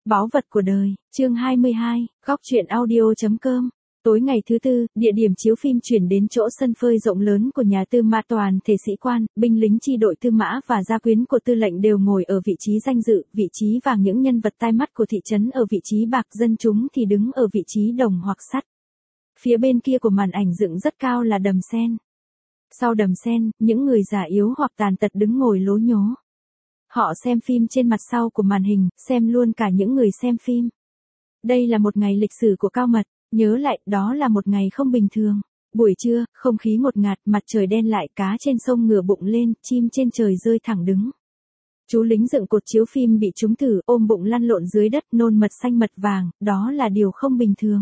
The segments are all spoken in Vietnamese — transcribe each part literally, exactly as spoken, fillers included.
Báu vật của đời, chương hai mươi hai, góc truyện audio.com. Tối ngày thứ tư, địa điểm chiếu phim chuyển đến chỗ sân phơi rộng lớn của nhà Tư Mã, toàn thể sĩ quan, binh lính chi đội Tư Mã và gia quyến của tư lệnh đều ngồi ở vị trí danh dự, vị trí vàng, những nhân vật tai mắt của thị trấn ở vị trí bạc, dân chúng thì đứng ở vị trí đồng hoặc sắt. Phía bên kia của màn ảnh dựng rất cao là đầm sen. Sau đầm sen, những người già yếu hoặc tàn tật đứng ngồi lố nhố. Họ xem phim trên mặt sau của màn hình, xem luôn cả những người xem phim. Đây là một ngày lịch sử của Cao Mật, nhớ lại, đó là một ngày không bình thường. Buổi trưa, không khí ngột ngạt, mặt trời đen lại, cá trên sông ngửa bụng lên, chim trên trời rơi thẳng đứng. Chú lính dựng cột chiếu phim bị trúng thử, ôm bụng lăn lộn dưới đất, nôn mật xanh mật vàng, đó là điều không bình thường.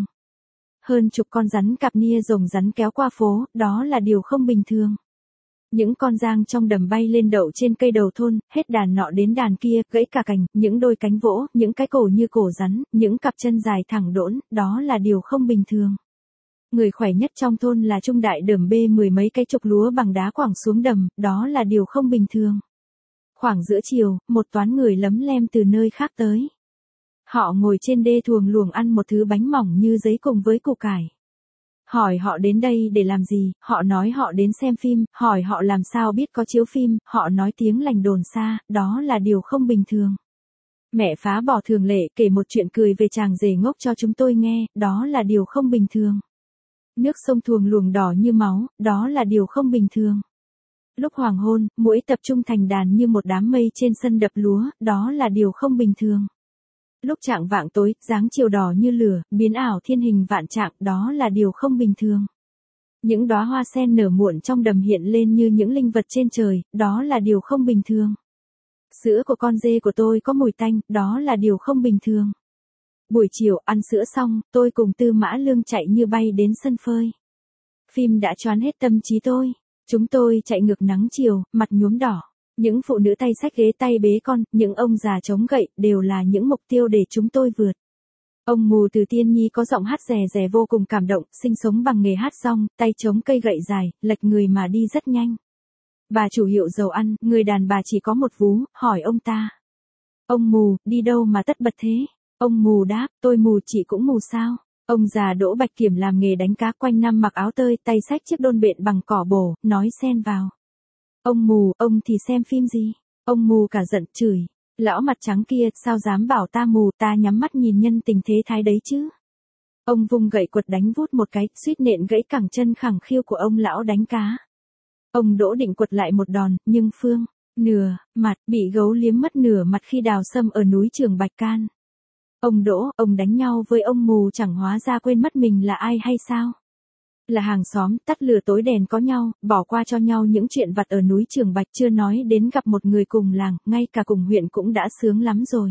Hơn chục con rắn cặp nia rồng rắn kéo qua phố, đó là điều không bình thường. Những con giang trong đầm bay lên đậu trên cây đầu thôn, hết đàn nọ đến đàn kia, gãy cả cành, những đôi cánh vỗ, những cái cổ như cổ rắn, những cặp chân dài thẳng đỗn, đó là điều không bình thường. Người khỏe nhất trong thôn là Trung Đại đờm bê mười mấy cái trục lúa bằng đá quẳng xuống đầm, đó là điều không bình thường. Khoảng giữa chiều, một toán người lấm lem từ nơi khác tới. Họ ngồi trên đê thuồng luồng ăn một thứ bánh mỏng như giấy cùng với củ cải. Hỏi họ đến đây để làm gì, họ nói họ đến xem phim, hỏi họ làm sao biết có chiếu phim, họ nói tiếng lành đồn xa, đó là điều không bình thường. Mẹ phá bỏ thường lệ kể một chuyện cười về chàng rể ngốc cho chúng tôi nghe, đó là điều không bình thường. Nước sông thuồng luồng đỏ như máu, đó là điều không bình thường. Lúc hoàng hôn, muỗi tập trung thành đàn như một đám mây trên sân đập lúa, đó là điều không bình thường. Lúc chạng vạng tối, dáng chiều đỏ như lửa, biến ảo thiên hình vạn trạng, đó là điều không bình thường. Những đóa hoa sen nở muộn trong đầm hiện lên như những linh vật trên trời, đó là điều không bình thường. Sữa của con dê của tôi có mùi tanh, đó là điều không bình thường. Buổi chiều, ăn sữa xong, tôi cùng Tư Mã Lương chạy như bay đến sân phơi. Phim đã choán hết tâm trí tôi. Chúng tôi chạy ngược nắng chiều, mặt nhuốm đỏ. Những phụ nữ tay xách ghế tay bế con, những ông già chống gậy, đều là những mục tiêu để chúng tôi vượt. Ông mù Từ Tiên Nhi có giọng hát rè rè vô cùng cảm động, sinh sống bằng nghề hát rong, tay chống cây gậy dài, lệch người mà đi rất nhanh. Bà chủ hiệu dầu ăn, người đàn bà chỉ có một vú, hỏi ông ta. Ông mù, đi đâu mà tất bật thế? Ông mù đáp, tôi mù chị cũng mù sao? Ông già Đỗ Bạch Kiểm làm nghề đánh cá quanh năm mặc áo tơi, tay xách chiếc đôn bện bằng cỏ bổ, nói xen vào. Ông mù, ông thì xem phim gì? Ông mù cả giận chửi. Lão mặt trắng kia, sao dám bảo ta mù, ta nhắm mắt nhìn nhân tình thế thái đấy chứ? Ông vung gậy quật đánh vút một cái, suýt nện gãy cẳng chân khẳng khiu của ông lão đánh cá. Ông Đỗ định quật lại một đòn, nhưng phương, nửa, mặt, bị gấu liếm mất nửa mặt khi đào sâm ở núi Trường Bạch Can. Ông Đỗ, ông đánh nhau với ông mù chẳng hóa ra quên mất mình là ai hay sao? Là hàng xóm, tắt lửa tối đèn có nhau, bỏ qua cho nhau những chuyện vặt ở núi Trường Bạch, chưa nói đến gặp một người cùng làng, ngay cả cùng huyện cũng đã sướng lắm rồi.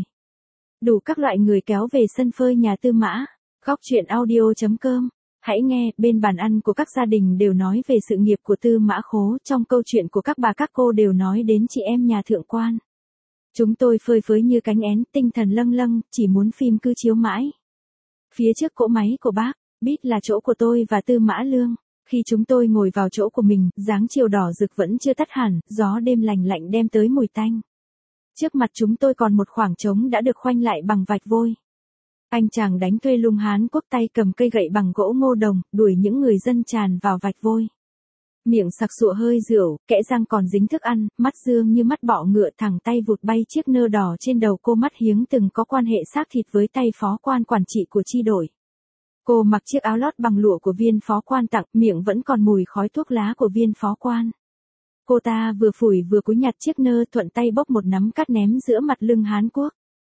Đủ các loại người kéo về sân phơi nhà Tư Mã. Góc truyện audio.com. Hãy nghe, bên bàn ăn của các gia đình đều nói về sự nghiệp của Tư Mã Khố, trong câu chuyện của các bà các cô đều nói đến chị em nhà thượng quan. Chúng tôi phơi phới như cánh én, tinh thần lâng lâng, chỉ muốn phim cứ chiếu mãi. Phía trước cỗ máy của bác, biết là chỗ của tôi và Tư Mã Lương. Khi chúng tôi ngồi vào chỗ của mình, dáng chiều đỏ rực vẫn chưa tắt hẳn, gió đêm lành lạnh đem tới mùi tanh. Trước mặt chúng tôi còn một khoảng trống đã được khoanh lại bằng vạch vôi. Anh chàng đánh thuê lung Hán Quốc tay cầm cây gậy bằng gỗ ngô đồng, đuổi những người dân tràn vào vạch vôi. Miệng sặc sụa hơi rượu, kẽ răng còn dính thức ăn, mắt dương như mắt bọ ngựa, thẳng tay vụt bay chiếc nơ đỏ trên đầu cô. Mắt Hiếng từng có quan hệ xác thịt với tay phó quan quản trị của chi đội. Cô mặc chiếc áo lót bằng lụa của viên phó quan tặng, miệng vẫn còn mùi khói thuốc lá của viên phó quan. Cô ta vừa phủi vừa cúi nhặt chiếc nơ, thuận tay bốc một nắm cát ném giữa mặt lưng Hán Quốc.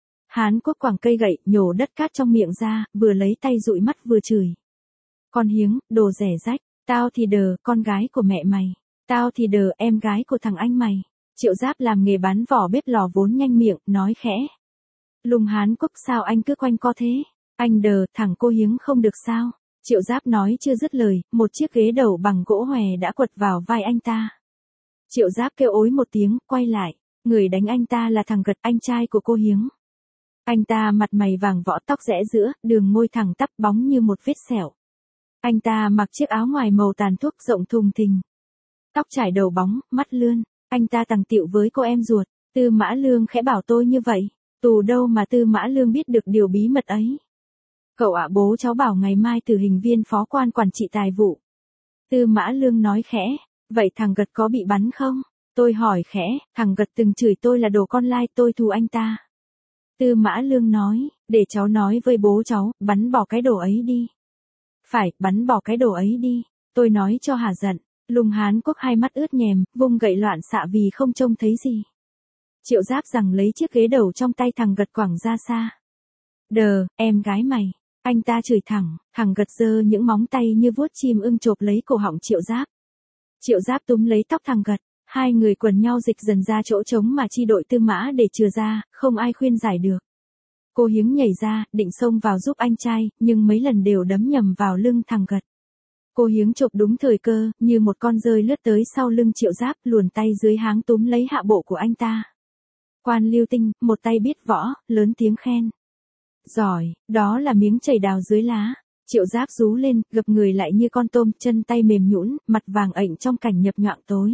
Hán Quốc quẳng cây gậy, nhổ đất cát trong miệng ra, vừa lấy tay dụi mắt vừa chửi. Con Hiếng, đồ rẻ rách, tao thì đờ, con gái của mẹ mày. Tao thì đờ, em gái của thằng anh mày. Triệu Giáp làm nghề bán vỏ bếp lò vốn nhanh miệng, nói khẽ. Lung Hán Quốc, sao anh cứ quanh co thế? Anh đờ, thằng cô Hiếng không được sao? Triệu Giáp nói chưa dứt lời, một chiếc ghế đầu bằng gỗ hòe đã quật vào vai anh ta. Triệu Giáp kêu ối một tiếng, quay lại. Người đánh anh ta là thằng Gật, anh trai của cô Hiếng. Anh ta mặt mày vàng võ, tóc rẽ giữa, đường môi thẳng tắp bóng như một vết sẹo. Anh ta mặc chiếc áo ngoài màu tàn thuốc rộng thùng thình. Tóc trải đầu bóng, mắt lươn. Anh ta tằng tịu với cô em ruột. Tư Mã Lương khẽ bảo tôi như vậy. Tù đâu mà Tư Mã Lương biết được điều bí mật ấy. Cậu ạ, bố cháu bảo ngày mai tử hình viên phó quan quản trị tài vụ. Tư Mã Lương nói khẽ, vậy thằng Gật có bị bắn không? Tôi hỏi khẽ, thằng Gật từng chửi tôi là đồ con lai, tôi thù anh ta. Tư Mã Lương nói, để cháu nói với bố cháu, bắn bỏ cái đồ ấy đi. Phải, bắn bỏ cái đồ ấy đi, tôi nói cho hả giận. Lùng Hán Quốc hai mắt ướt nhèm, vung gậy loạn xạ vì không trông thấy gì. Triệu Giáp rằng lấy chiếc ghế đầu trong tay thằng Gật quẳng ra xa. Đờ, em gái mày. Anh ta chửi thẳng, thằng Gật giơ những móng tay như vuốt chim ưng chộp lấy cổ họng Triệu Giáp. Triệu Giáp túm lấy tóc thằng Gật, hai người quần nhau dịch dần ra chỗ trống mà chi đội Tư Mã để chừa ra, không ai khuyên giải được. Cô Hiếng nhảy ra, định xông vào giúp anh trai, nhưng mấy lần đều đấm nhầm vào lưng thằng Gật. Cô Hiếng chộp đúng thời cơ, như một con dơi lướt tới sau lưng Triệu Giáp, luồn tay dưới háng túm lấy hạ bộ của anh ta. Quan Lưu Tinh, một tay biết võ, lớn tiếng khen. Giỏi, đó là miếng chảy đào dưới lá. Triệu Giáp rú lên, gập người lại như con tôm, chân tay mềm nhũn, mặt vàng ệnh trong cảnh nhập nhoạng tối.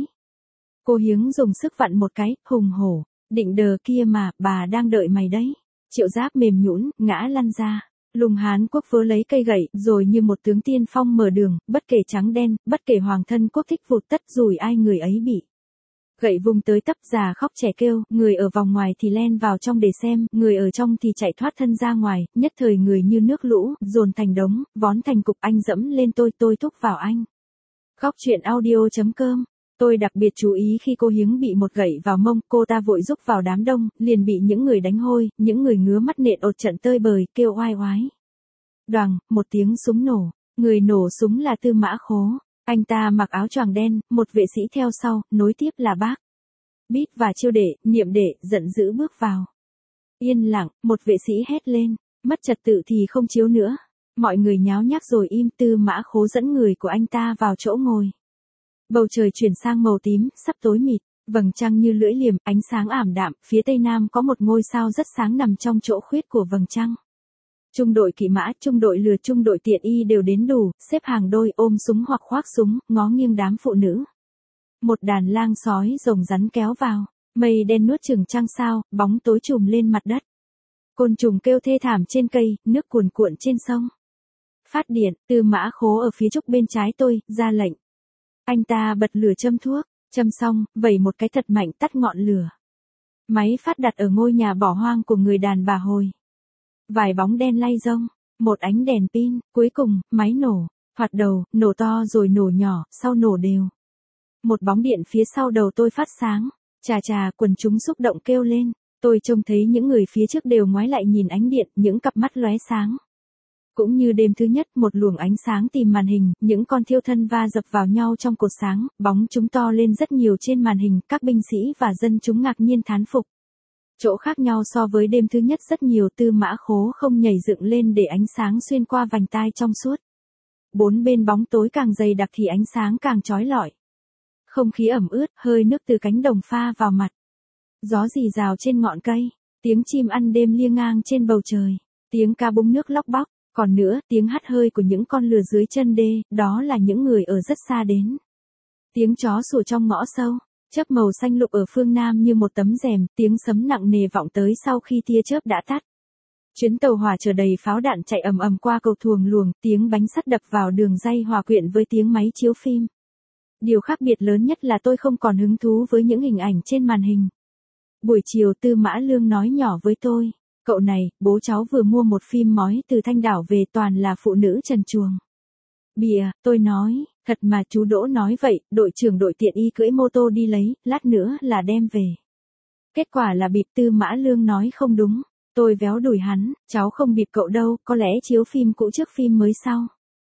Cô Hiếng dùng sức vặn một cái, hùng hổ, định đờ kia mà, bà đang đợi mày đấy. Triệu Giáp mềm nhũn, ngã lăn ra. Lùng Hán Quốc vớ lấy cây gậy, rồi như một tướng tiên phong mở đường, bất kể trắng đen, bất kể hoàng thân quốc thích vụt tất rủi ai người ấy bị. Gậy vùng tới tấp, già khóc trẻ kêu, người ở vòng ngoài thì len vào trong để xem, người ở trong thì chạy thoát thân ra ngoài, nhất thời người như nước lũ, dồn thành đống, vón thành cục, anh dẫm lên tôi, tôi thúc vào anh. Góc truyện audio chấm com. Tôi đặc biệt chú ý khi cô Hiếng bị một gậy vào mông, cô ta vội rúc vào đám đông, liền bị những người đánh hôi, những người ngứa mắt nện ột trận tơi bời, kêu oai oái. Đoằng, một tiếng súng nổ, người nổ súng là Tư Mã Khố. Anh ta mặc áo choàng đen, một vệ sĩ theo sau, nối tiếp là Bác Bít và Chiêu Đệ, Niệm Đệ, giận dữ bước vào. Yên lặng, một vệ sĩ hét lên, mất trật tự thì không chiếu nữa. Mọi người nháo nhác rồi im. Tư Mã Khố dẫn người của anh ta vào chỗ ngồi. Bầu trời chuyển sang màu tím, sắp tối mịt, vầng trăng như lưỡi liềm, ánh sáng ảm đạm, phía tây nam có một ngôi sao rất sáng nằm trong chỗ khuyết của vầng trăng. Trung đội kỵ mã, trung đội lừa, trung đội tiện y đều đến đủ, xếp hàng đôi, ôm súng hoặc khoác súng, ngó nghiêng đám phụ nữ. Một đàn lang sói rồng rắn kéo vào, mây đen nuốt chửng trăng sao, bóng tối trùm lên mặt đất. Côn trùng kêu thê thảm trên cây, nước cuồn cuộn trên sông. Phát điện, Tư Mã Khố ở phía trúc bên trái tôi, ra lệnh. Anh ta bật lửa châm thuốc, châm xong, vẩy một cái thật mạnh tắt ngọn lửa. Máy phát đặt ở ngôi nhà bỏ hoang của người đàn bà Hồi. Vài bóng đen lay rông, một ánh đèn pin, cuối cùng, máy nổ, hoạt đầu, nổ to rồi nổ nhỏ, sau nổ đều. Một bóng điện phía sau đầu tôi phát sáng, chà chà, quần chúng xúc động kêu lên, tôi trông thấy những người phía trước đều ngoái lại nhìn ánh điện, những cặp mắt lóe sáng. Cũng như đêm thứ nhất, một luồng ánh sáng tìm màn hình, những con thiêu thân va dập vào nhau trong cột sáng, bóng chúng to lên rất nhiều trên màn hình, các binh sĩ và dân chúng ngạc nhiên thán phục. Chỗ khác nhau so với đêm thứ nhất rất nhiều. Tư Mã Khố không nhảy dựng lên để ánh sáng xuyên qua vành tai trong suốt. Bốn bên bóng tối càng dày đặc thì ánh sáng càng chói lọi. Không khí ẩm ướt, hơi nước từ cánh đồng pha vào mặt. Gió rì rào trên ngọn cây, tiếng chim ăn đêm liêng ngang trên bầu trời, tiếng ca búng nước lóc bóc, còn nữa, tiếng hắt hơi của những con lừa dưới chân đê, đó là những người ở rất xa đến. Tiếng chó sủa trong ngõ sâu. Chớp màu xanh lục ở phương Nam như một tấm rèm, tiếng sấm nặng nề vọng tới sau khi tia chớp đã tắt. Chuyến tàu hỏa chở đầy pháo đạn chạy ầm ầm qua cầu thuồng luồng, tiếng bánh sắt đập vào đường ray hòa quyện với tiếng máy chiếu phim. Điều khác biệt lớn nhất là tôi không còn hứng thú với những hình ảnh trên màn hình. Buổi chiều Tư Mã Lương nói nhỏ với tôi, cậu này, bố cháu vừa mua một phim mói từ Thanh Đảo về, toàn là phụ nữ trần truồng. Bìa, tôi nói, thật mà. Chú Đỗ nói vậy, đội trưởng đội tiện y cưỡi mô tô đi lấy, lát nữa là đem về. Kết quả là bịp. Tư Mã Lương nói không đúng, tôi véo đùi hắn, cháu không bịp cậu đâu, có lẽ chiếu phim cũ trước phim mới sau.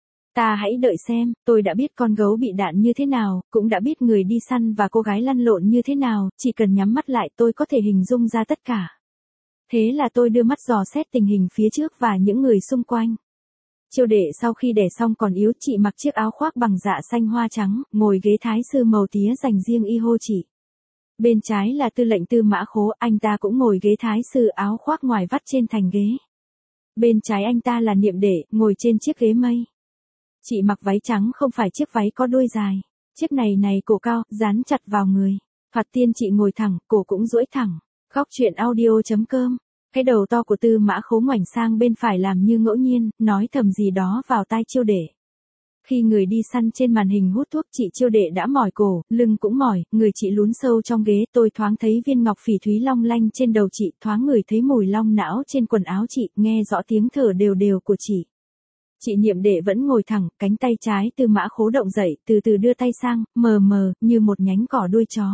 Ta hãy đợi xem, tôi đã biết con gấu bị đạn như thế nào, cũng đã biết người đi săn và cô gái lăn lộn như thế nào, chỉ cần nhắm mắt lại tôi có thể hình dung ra tất cả. Thế là tôi đưa mắt dò xét tình hình phía trước và những người xung quanh. Chiêu Đệ sau khi đẻ xong còn yếu, chị mặc chiếc áo khoác bằng dạ xanh hoa trắng, ngồi ghế thái sư màu tía dành riêng y hô chị. Bên trái là tư lệnh Tư Mã Khố, anh ta cũng ngồi ghế thái sư, áo khoác ngoài vắt trên thành ghế. Bên trái anh ta là Niệm Đệ, ngồi trên chiếc ghế mây. Chị mặc váy trắng, không phải chiếc váy có đuôi dài. Chiếc này này cổ cao, dán chặt vào người. Thoạt tiên chị ngồi thẳng, cổ cũng duỗi thẳng. Góc truyện audio chấm com Cái đầu to của Tư Mã Khố ngoảnh sang bên phải làm như ngẫu nhiên, nói thầm gì đó vào tai Chiêu Đệ. Khi người đi săn trên màn hình hút thuốc, chị Chiêu Đệ đã mỏi cổ, lưng cũng mỏi, người chị lún sâu trong ghế, tôi thoáng thấy viên ngọc phỉ thúy long lanh trên đầu chị, thoáng ngửi thấy mùi long não trên quần áo chị, nghe rõ tiếng thở đều đều của chị. Chị Niệm Đệ vẫn ngồi thẳng, cánh tay trái Tư Mã Khố động dậy, từ từ đưa tay sang, mờ mờ, như một nhánh cỏ đuôi chó.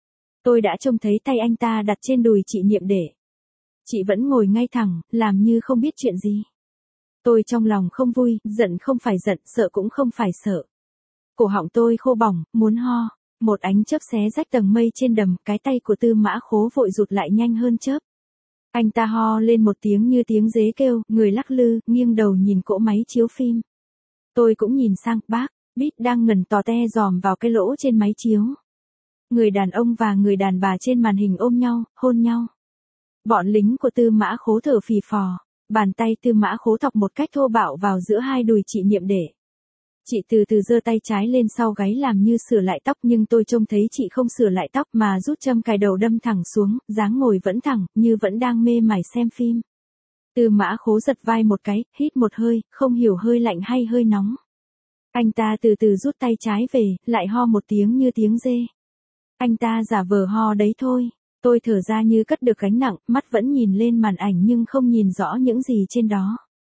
Tôi đã trông thấy tay anh ta đặt trên đùi chị Niệm Đệ. Chị vẫn ngồi ngay thẳng, làm như không biết chuyện gì. Tôi trong lòng không vui, giận không phải giận, sợ cũng không phải sợ. Cổ họng tôi khô bỏng, muốn ho. Một ánh chớp xé rách tầng mây trên đầm, cái tay của Tư Mã Khố vội rụt lại nhanh hơn chớp. Anh ta ho lên một tiếng như tiếng dế kêu, người lắc lư, nghiêng đầu nhìn cỗ máy chiếu phim. Tôi cũng nhìn sang, bác, Bít đang ngẩn tò te dòm vào cái lỗ trên máy chiếu. Người đàn ông và người đàn bà trên màn hình ôm nhau, hôn nhau. Bọn lính của Tư Mã Khố thở phì phò, bàn tay Tư Mã Khố thọc một cách thô bạo vào giữa hai đùi chị Niệm Đệ. Chị từ từ giơ tay trái lên sau gáy làm như sửa lại tóc, nhưng tôi trông thấy chị không sửa lại tóc mà rút châm cài đầu đâm thẳng xuống, dáng ngồi vẫn thẳng, như vẫn đang mê mải xem phim. Tư Mã Khố giật vai một cái, hít một hơi, không hiểu hơi lạnh hay hơi nóng. Anh ta từ từ rút tay trái về, lại ho một tiếng như tiếng dê. Anh ta giả vờ ho đấy thôi. Tôi thở ra như cất được gánh nặng, mắt vẫn nhìn lên màn ảnh nhưng không nhìn rõ những gì trên đó.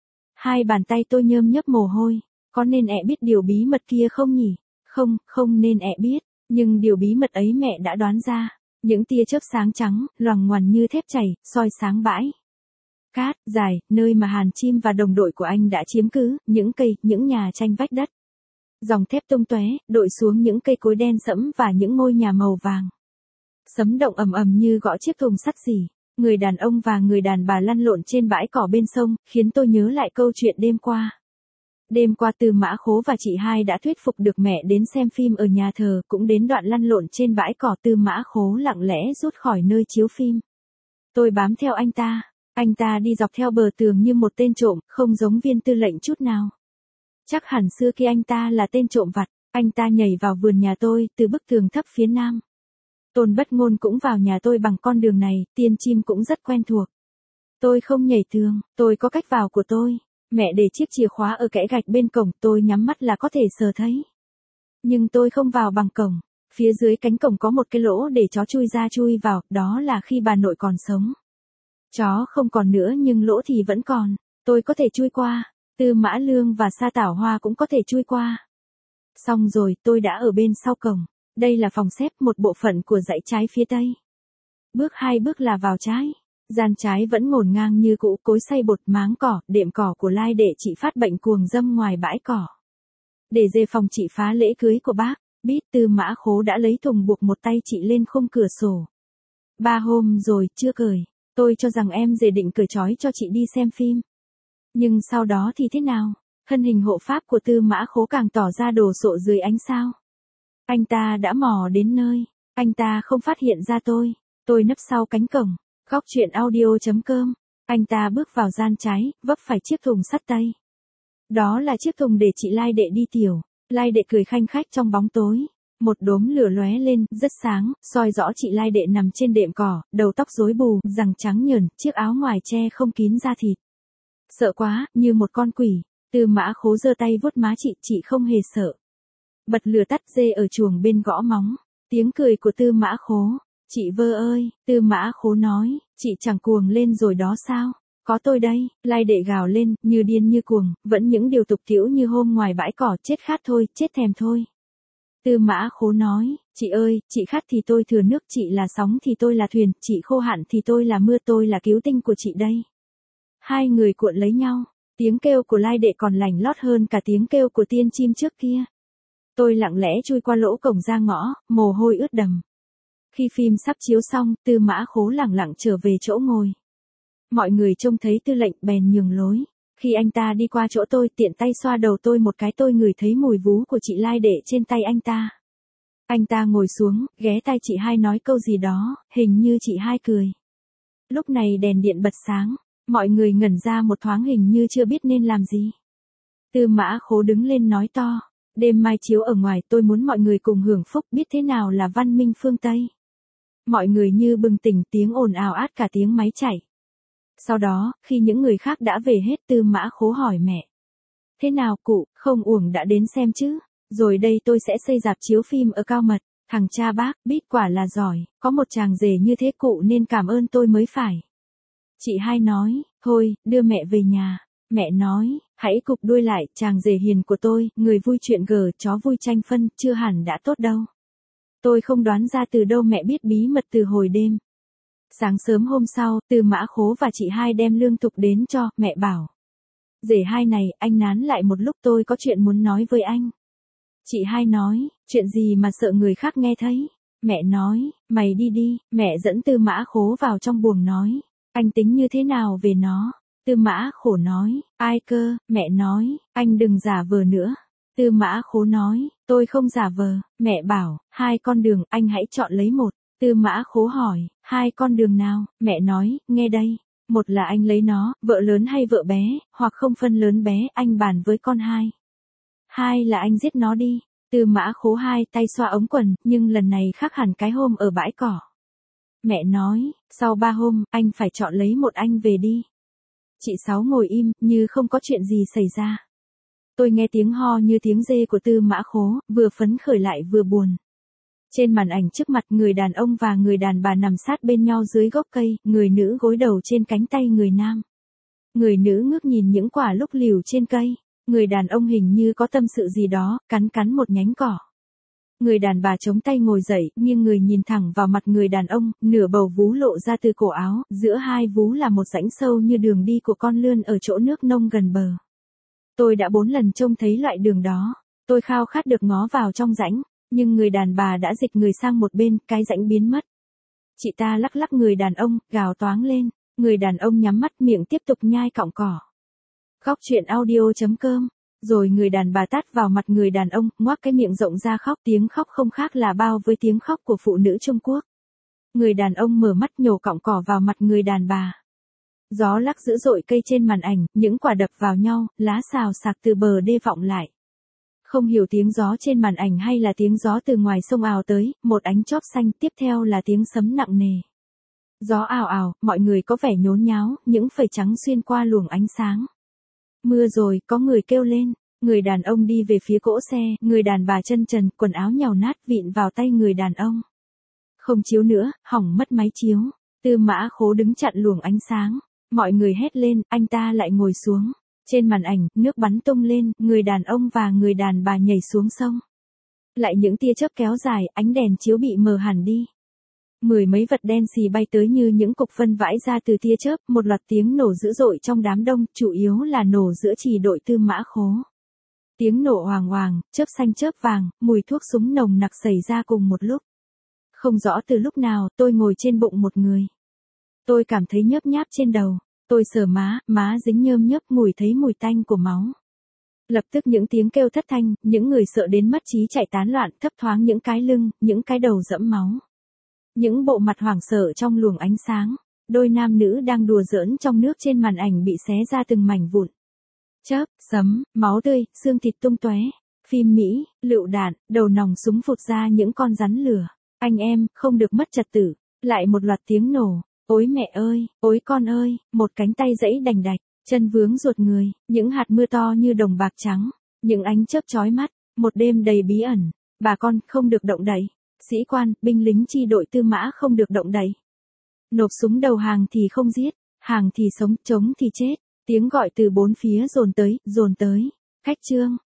Hai bàn tay tôi nhơm nhấp mồ hôi. Có nên ẹ biết điều bí mật kia không nhỉ? Không, không nên ẹ biết. Nhưng điều bí mật ấy mẹ đã đoán ra. Những tia chớp sáng trắng, loằng ngoằn như thép chảy, soi sáng bãi cát dài, nơi mà Hàn Chim và đồng đội của anh đã chiếm cứ, những cây, những nhà tranh vách đất. Dòng thép tung tóe, đội xuống những cây cối đen sẫm và những ngôi nhà màu vàng. Sấm động ầm ầm như gõ chiếc thùng sắt xỉ. Người đàn ông và người đàn bà lăn lộn trên bãi cỏ bên sông, khiến tôi nhớ lại câu chuyện đêm qua. Đêm qua Tư Mã Khố và chị hai đã thuyết phục được mẹ đến xem phim ở nhà thờ, cũng đến đoạn lăn lộn trên bãi cỏ Tư Mã Khố lặng lẽ rút khỏi nơi chiếu phim. Tôi bám theo anh ta. Anh ta đi dọc theo bờ tường như một tên trộm, không giống Viên tư lệnh chút nào. Chắc hẳn xưa kia anh ta là tên trộm vặt. Anh ta nhảy vào vườn nhà tôi, từ bức tường thấp phía nam. Tôn Bất Ngôn cũng vào nhà tôi bằng con đường này, Tiên Chim cũng rất quen thuộc. Tôi không nhảy tường, tôi có cách vào của tôi. Mẹ để chiếc chìa khóa ở kẽ gạch bên cổng, tôi nhắm mắt là có thể sờ thấy. Nhưng tôi không vào bằng cổng. Phía dưới cánh cổng có một cái lỗ để chó chui ra chui vào, đó là khi bà nội còn sống. Chó không còn nữa nhưng lỗ thì vẫn còn. Tôi có thể chui qua. Tư Mã Lương và Sa Tảo Hoa cũng có thể chui qua. Xong rồi, tôi đã ở bên sau cổng. Đây là phòng xếp, một bộ phận của dãy trái phía tây. Bước hai bước là vào trái. Gian trái vẫn ngổn ngang như cũ, cối xay bột, máng cỏ, đệm cỏ của Lai Đệ chị phát bệnh cuồng dâm ngoài bãi cỏ. Để đề phòng chị phá lễ cưới của bác, Bít, Tư Mã Khố đã lấy thùng buộc một tay chị lên khung cửa sổ. Ba hôm rồi, chưa cởi. Tôi cho rằng em dề định cởi trói cho chị đi xem phim. Nhưng sau đó thì thế nào? Thân hình hộ pháp của Tư Mã Khố càng tỏ ra đồ sộ dưới ánh sao. Anh ta đã mò đến nơi. Anh ta không phát hiện ra tôi. Tôi nấp sau cánh cổng. Góc truyện audio chấm com. Anh ta bước vào gian trái, vấp phải chiếc thùng sắt tây. Đó là chiếc thùng để chị Lai Đệ đi tiểu. Lai Đệ cười khanh khách trong bóng tối. Một đốm lửa lóe lên, rất sáng, soi rõ chị Lai Đệ nằm trên đệm cỏ, đầu tóc rối bù, răng trắng nhờn, chiếc áo ngoài che không kín da thịt. Sợ quá, như một con quỷ. Tư Mã Khố giơ tay vuốt má chị, chị không hề sợ. Bật lửa tắt, dê ở chuồng bên gõ móng. Tiếng cười của Tư Mã Khố. Chị vơ ơi, Tư Mã Khố nói, chị chẳng cuồng lên rồi đó sao? Có tôi đây. Lai Đệ gào lên, như điên như cuồng, vẫn những điều tục tĩu như hôm ngoài bãi cỏ, chết khát thôi, chết thèm thôi. Tư Mã Khố nói, chị ơi, chị khát thì tôi thừa nước, chị là sóng thì tôi là thuyền, chị khô hạn thì tôi là mưa, tôi là cứu tinh của chị đây. Hai người cuộn lấy nhau, tiếng kêu của Lai Đệ còn lành lót hơn cả tiếng kêu của Tiên Chim trước kia. Tôi lặng lẽ chui qua lỗ cổng ra ngõ, mồ hôi ướt đầm. Khi phim sắp chiếu xong, Tư Mã Khố lẳng lặng trở về chỗ ngồi. Mọi người trông thấy Tư lệnh bèn nhường lối. Khi anh ta đi qua chỗ tôi, tiện tay xoa đầu tôi một cái, tôi ngửi thấy mùi vú của chị Lai Đệ trên tay anh ta. Anh ta ngồi xuống, ghé tai chị hai nói câu gì đó, hình như chị hai cười. Lúc này đèn điện bật sáng, mọi người ngẩn ra một thoáng, hình như chưa biết nên làm gì. Tư Mã Khố đứng lên nói to, đêm mai chiếu ở ngoài, tôi muốn mọi người cùng hưởng phúc, biết thế nào là văn minh phương Tây. Mọi người như bừng tỉnh, tiếng ồn ào át cả tiếng máy chạy. Sau đó, khi những người khác đã về hết, Tư Mã Khố hỏi mẹ. Thế nào cụ, không uổng đã đến xem chứ? Rồi đây tôi sẽ xây rạp chiếu phim ở Cao Mật. Thằng cha bác, biết quả là giỏi, có một chàng rể như thế cụ nên cảm ơn tôi mới phải. Chị hai nói, thôi, đưa mẹ về nhà. Mẹ nói, hãy cụp đuôi lại, chàng rể hiền của tôi, người vui chuyện gờ, chó vui tranh phân, chưa hẳn đã tốt đâu. Tôi không đoán ra từ đâu mẹ biết bí mật từ hồi đêm. Sáng sớm hôm sau, Tư Mã Khố và chị hai đem lương thực đến cho, mẹ bảo. Rể hai này, anh nán lại một lúc tôi có chuyện muốn nói với anh. Chị hai nói, chuyện gì mà sợ người khác nghe thấy. Mẹ nói, mày đi đi, mẹ dẫn Tư Mã Khố vào trong buồng nói. Anh tính như thế nào về nó? Tư Mã Khổ nói, ai cơ, mẹ nói, anh đừng giả vờ nữa. Tư Mã Khố nói, tôi không giả vờ, mẹ bảo, hai con đường, anh hãy chọn lấy một. Tư Mã Khố hỏi, hai con đường nào? Mẹ nói, nghe đây. Một là anh lấy nó, vợ lớn hay vợ bé, hoặc không phân lớn bé, anh bàn với con hai. Hai là anh giết nó đi. Tư Mã Khố hai tay xoa ống quần, nhưng lần này khác hẳn cái hôm ở bãi cỏ. Mẹ nói, sau ba hôm, anh phải chọn lấy một anh về đi. Chị Sáu ngồi im, như không có chuyện gì xảy ra. Tôi nghe tiếng ho như tiếng dê của Tư Mã Khố, vừa phấn khởi lại vừa buồn. Trên màn ảnh trước mặt, người đàn ông và người đàn bà nằm sát bên nhau dưới gốc cây, người nữ gối đầu trên cánh tay người nam. Người nữ ngước nhìn những quả lúc liều trên cây. Người đàn ông hình như có tâm sự gì đó, cắn cắn một nhánh cỏ. Người đàn bà chống tay ngồi dậy, nhưng người nhìn thẳng vào mặt người đàn ông, nửa bầu vú lộ ra từ cổ áo, giữa hai vú là một rãnh sâu như đường đi của con lươn ở chỗ nước nông gần bờ. Tôi đã bốn lần trông thấy loại đường đó. Tôi khao khát được ngó vào trong rãnh, nhưng người đàn bà đã dịch người sang một bên, cái rãnh biến mất. Chị ta lắc lắc người đàn ông, gào toáng lên. Người đàn ông nhắm mắt miệng tiếp tục nhai cọng cỏ. Khóc chuyện audio chấm com. Rồi người đàn bà tát vào mặt người đàn ông, ngoác cái miệng rộng ra khóc, tiếng khóc không khác là bao với tiếng khóc của phụ nữ Trung Quốc. Người đàn ông mở mắt nhổ cọng cỏ vào mặt người đàn bà. Gió lắc dữ dội cây trên màn ảnh, những quả đập vào nhau, lá xào xạc từ bờ đê vọng lại. Không hiểu tiếng gió trên màn ảnh hay là tiếng gió từ ngoài sông ào tới, một ánh chóp xanh, tiếp theo là tiếng sấm nặng nề. Gió ào ào, mọi người có vẻ nhốn nháo, những phẩy trắng xuyên qua luồng ánh sáng. Mưa rồi, có người kêu lên. Người đàn ông đi về phía cỗ xe, người đàn bà chân trần, quần áo nhàu nát vịn vào tay người đàn ông. Không chiếu nữa, hỏng mất máy chiếu. Tư Mã Khố đứng chặn luồng ánh sáng. Mọi người hét lên, anh ta lại ngồi xuống. Trên màn ảnh, nước bắn tung lên, người đàn ông và người đàn bà nhảy xuống sông. Lại những tia chớp kéo dài, ánh đèn chiếu bị mờ hẳn đi. Mười mấy vật đen xì bay tới như những cục phân vãi ra từ tia chớp, một loạt tiếng nổ dữ dội trong đám đông, chủ yếu là nổ giữa chỉ đội Tư Mã Khố. Tiếng nổ hoàng hoàng, chớp xanh chớp vàng, mùi thuốc súng nồng nặc xảy ra cùng một lúc. Không rõ từ lúc nào, tôi ngồi trên bụng một người. Tôi cảm thấy nhớp nháp trên đầu. Tôi sờ má, má dính nhơm nhớp, mùi thấy mùi tanh của máu. Lập tức những tiếng kêu thất thanh, những người sợ đến mất trí chạy tán loạn, thấp thoáng những cái lưng, những cái đầu dẫm máu. Những bộ mặt hoảng sợ trong luồng ánh sáng. Đôi nam nữ đang đùa giỡn trong nước trên màn ảnh bị xé ra từng mảnh vụn. Chớp, sấm, máu tươi, xương thịt tung tóe. Phim Mỹ, lựu đạn, đầu nòng súng phụt ra những con rắn lửa. Anh em, không được mất trật tự. Lại một loạt tiếng nổ. Ôi mẹ ơi, ôi con ơi, một cánh tay giãy đành đạch, chân vướng ruột người, những hạt mưa to như đồng bạc trắng, những ánh chớp chói mắt, một đêm đầy bí ẩn. Bà con, không được động đậy. Sĩ quan, binh lính chi đội Tư Mã không được động đậy. Nộp súng đầu hàng thì không giết, hàng thì sống, chống thì chết. Tiếng gọi từ bốn phía dồn tới, dồn tới. Khách trương,